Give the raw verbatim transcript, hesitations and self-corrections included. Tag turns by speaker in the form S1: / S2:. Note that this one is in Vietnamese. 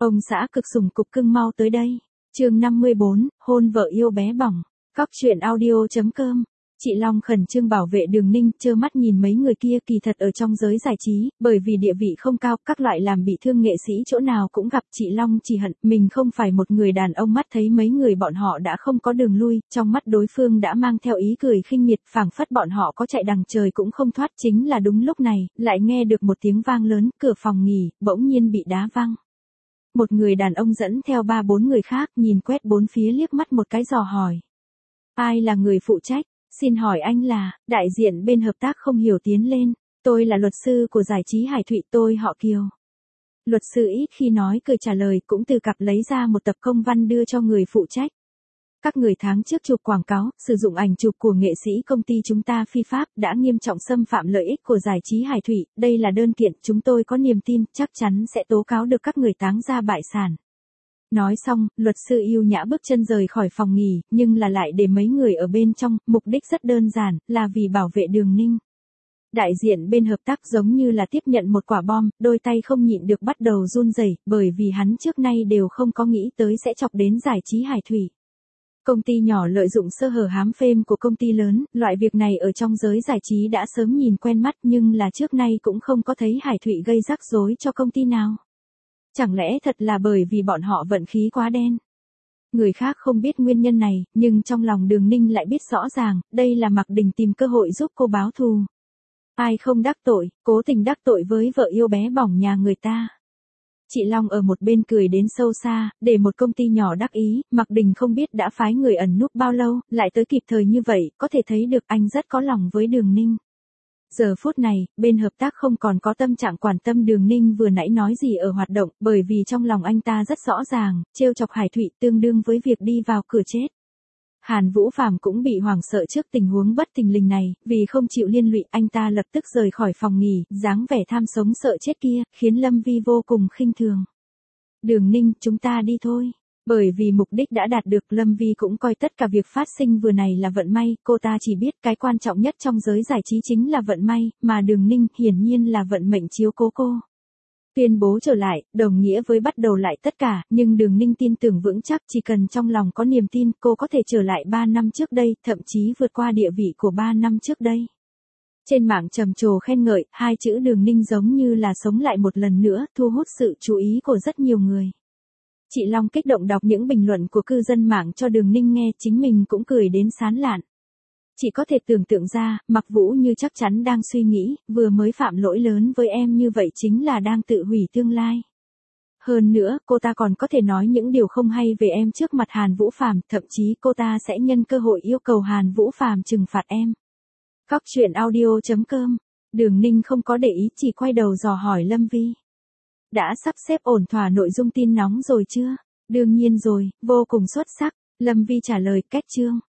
S1: Ông xã cực sủng cục cưng mau tới đây. Chương năm mươi bốn, hôn vợ yêu bé bỏng. Cóc truyện audio chấm com. Chị Long khẩn trương bảo vệ Đường Ninh, trơ mắt nhìn mấy người kia kỳ thật ở trong giới giải trí, bởi vì địa vị không cao, các loại làm bị thương nghệ sĩ chỗ nào cũng gặp. Chị Long chỉ hận mình không phải một người đàn ông, mắt thấy mấy người bọn họ đã không có đường lui, trong mắt đối phương đã mang theo ý cười khinh miệt, phảng phất bọn họ có chạy đằng trời cũng không thoát. Chính là đúng lúc này, lại nghe được một tiếng vang lớn, cửa phòng nghỉ bỗng nhiên bị đá văng. Một người đàn ông dẫn theo ba bốn người khác nhìn quét bốn phía liếc mắt một cái dò hỏi. Ai là người phụ trách? Xin hỏi anh là? Đại diện bên hợp tác không hiểu tiến lên. Tôi là luật sư của giải trí Hải Thụy, tôi họ Kiều. Luật sư ít khi nói cười trả lời, cũng từ cặp lấy ra một tập công văn đưa cho người phụ trách. Các người tháng trước chụp quảng cáo, sử dụng ảnh chụp của nghệ sĩ công ty chúng ta phi pháp, đã nghiêm trọng xâm phạm lợi ích của giải trí Hải Thụy. Đây là đơn kiện, chúng tôi có niềm tin, chắc chắn sẽ tố cáo được các người táng ra bại sản. Nói xong, luật sư yêu nhã bước chân rời khỏi phòng nghỉ, nhưng là lại để mấy người ở bên trong, mục đích rất đơn giản, là vì bảo vệ Đường Ninh. Đại diện bên hợp tác giống như là tiếp nhận một quả bom, đôi tay không nhịn được bắt đầu run rẩy, bởi vì hắn trước nay đều không có nghĩ tới sẽ chọc đến giải trí Hải Thụy. Công ty nhỏ lợi dụng sơ hở hám phêm của công ty lớn, loại việc này ở trong giới giải trí đã sớm nhìn quen mắt, nhưng là trước nay cũng không có thấy Hải Thụy gây rắc rối cho công ty nào. Chẳng lẽ thật là bởi vì bọn họ vận khí quá đen? Người khác không biết nguyên nhân này, nhưng trong lòng Đường Ninh lại biết rõ ràng, đây là Mạc Đình tìm cơ hội giúp cô báo thù. Ai không đắc tội, cố tình đắc tội với vợ yêu bé bỏng nhà người ta. Chị Long ở một bên cười đến sâu xa, để một công ty nhỏ đắc ý, Mạc Đình không biết đã phái người ẩn núp bao lâu, lại tới kịp thời như vậy, có thể thấy được anh rất có lòng với Đường Ninh. Giờ phút này, bên hợp tác không còn có tâm trạng quan tâm Đường Ninh vừa nãy nói gì ở hoạt động, bởi vì trong lòng anh ta rất rõ ràng, trêu chọc Hải Thụy tương đương với việc đi vào cửa chết. Hàn Vũ Phàm cũng bị hoảng sợ trước tình huống bất thình lình này, vì không chịu liên lụy, anh ta lập tức rời khỏi phòng nghỉ, dáng vẻ tham sống sợ chết kia, khiến Lâm Vi vô cùng khinh thường. Đường Ninh, chúng ta đi thôi. Bởi vì mục đích đã đạt được, Lâm Vi cũng coi tất cả việc phát sinh vừa này là vận may, cô ta chỉ biết cái quan trọng nhất trong giới giải trí chính là vận may, mà Đường Ninh hiển nhiên là vận mệnh chiếu cố cô. Tuyên bố trở lại, đồng nghĩa với bắt đầu lại tất cả, nhưng Đường Ninh tin tưởng vững chắc chỉ cần trong lòng có niềm tin, cô có thể trở lại ba năm trước đây, thậm chí vượt qua địa vị của ba năm trước đây. Trên mạng trầm trồ khen ngợi, hai chữ Đường Ninh giống như là sống lại một lần nữa, thu hút sự chú ý của rất nhiều người. Chị Long kích động đọc những bình luận của cư dân mạng cho Đường Ninh nghe, chính mình cũng cười đến sán lạn. Chị có thể tưởng tượng ra, Mạc Vũ như chắc chắn đang suy nghĩ, vừa mới phạm lỗi lớn với em như vậy chính là đang tự hủy tương lai. Hơn nữa, cô ta còn có thể nói những điều không hay về em trước mặt Hàn Vũ Phàm, thậm chí cô ta sẽ nhân cơ hội yêu cầu Hàn Vũ Phàm trừng phạt em. Cóc truyện audio chấm com. Đường Ninh không có để ý, chỉ quay đầu dò hỏi Lâm Vi. Đã sắp xếp ổn thỏa nội dung tin nóng rồi chưa? Đương nhiên rồi, vô cùng xuất sắc. Lâm Vi trả lời, kết chương.